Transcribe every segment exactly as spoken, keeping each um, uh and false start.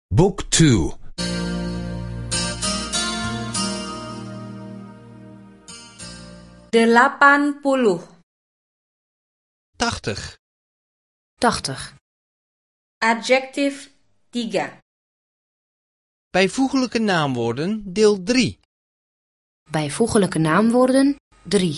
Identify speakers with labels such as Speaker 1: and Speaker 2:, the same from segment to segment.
Speaker 1: Book two.
Speaker 2: Delapan puluh.
Speaker 3: tachtig.
Speaker 4: tachtig.
Speaker 2: Adjektif tiga.
Speaker 3: Bijvoeglijke naamwoorden, deel drie.
Speaker 4: Bijvoeglijke naamwoorden drie.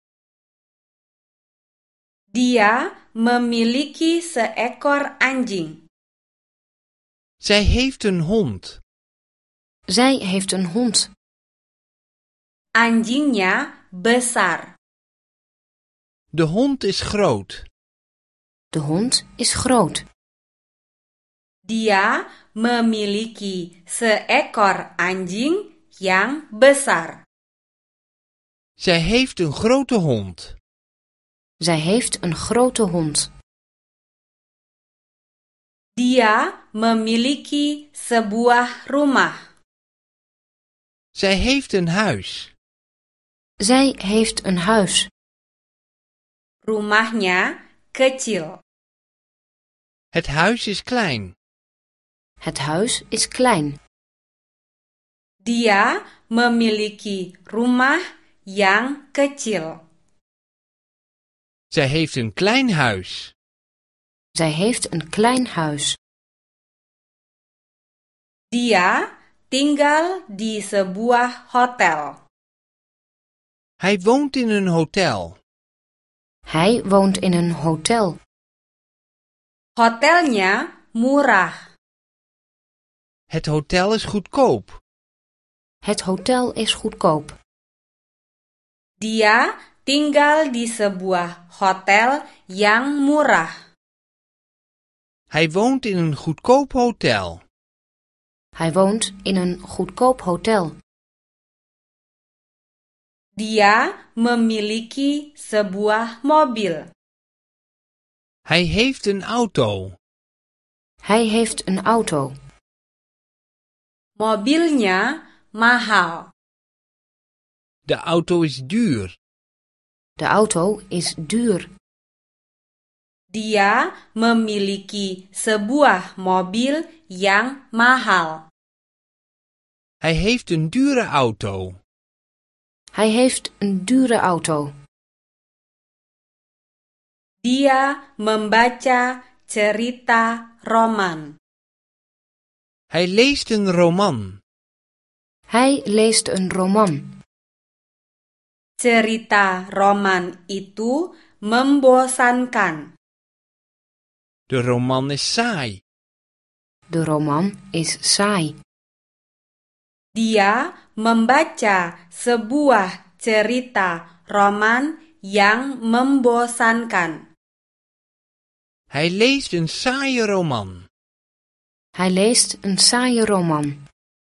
Speaker 2: Dia memiliki seekor anjing.
Speaker 3: Zij heeft een hond.
Speaker 4: Zij heeft een hond.
Speaker 2: Anjingnya besar.
Speaker 3: De hond is groot.
Speaker 4: De hond is groot.
Speaker 2: Dia memiliki seekor anjing yang besar.
Speaker 3: Zij heeft een grote hond.
Speaker 4: Zij heeft een grote hond.
Speaker 2: Dia memiliki sebuah rumah.
Speaker 3: Zij heeft een huis.
Speaker 4: Zij heeft een huis.
Speaker 2: Rumahnya kecil.
Speaker 3: Het huis is klein.
Speaker 4: Het huis is klein.
Speaker 2: Dia memiliki rumah yang kecil.
Speaker 3: Zij heeft een klein huis.
Speaker 4: Zij heeft een klein huis.
Speaker 2: Dia tinggal di sebuah hotel.
Speaker 3: Hij woont in een hotel.
Speaker 4: Hij woont in een hotel.
Speaker 2: Hotelnya murah.
Speaker 3: Het hotel is goedkoop.
Speaker 4: Het hotel is goedkoop.
Speaker 2: Dia tinggal di sebuah hotel yang murah.
Speaker 3: Hij woont in een goedkoop hotel.
Speaker 4: Hij woont in een goedkoop hotel.
Speaker 2: Dia memiliki sebuah mobil.
Speaker 3: Hij heeft een auto.
Speaker 4: Hij heeft een auto.
Speaker 2: Mobilnya mahal.
Speaker 3: De auto is duur.
Speaker 4: De auto is duur.
Speaker 2: Dia memiliki sebuah mobil yang mahal.
Speaker 3: Hij heeft een dure auto.
Speaker 4: Hij heeft een dure auto.
Speaker 2: Dia membaca cerita roman.
Speaker 3: Hij leest een roman.
Speaker 4: Hij leest een roman.
Speaker 2: Cerita roman itu membosankan.
Speaker 3: De roman is saai.
Speaker 4: De roman is saai.
Speaker 2: Dia membaca sebuah cerita roman yang membosankan.
Speaker 3: Hij leest een saaie roman.
Speaker 4: Hij leest een saaie roman.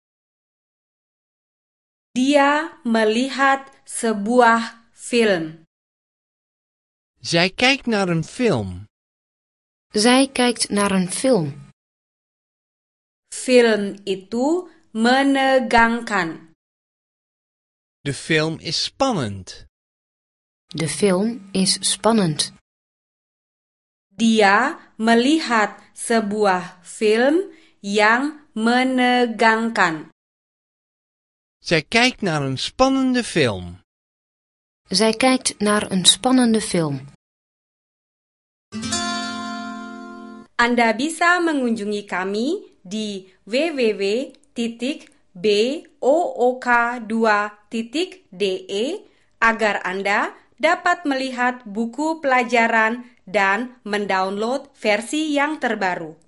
Speaker 2: Dia melihat sebuah film.
Speaker 3: Zij kijkt naar een film.
Speaker 4: Zij kijkt naar een film.
Speaker 2: Film itu menegangkan.
Speaker 3: De film is spannend.
Speaker 4: De film is spannend.
Speaker 2: Dia melihat sebuah film yang menegangkan.
Speaker 3: Zij kijkt naar een spannende film.
Speaker 4: Zij kijkt naar een spannende film.
Speaker 2: Anda bisa mengunjungi kami di w w w titik book dua titik d e agar Anda dapat melihat buku pelajaran dan mendownload versi yang terbaru.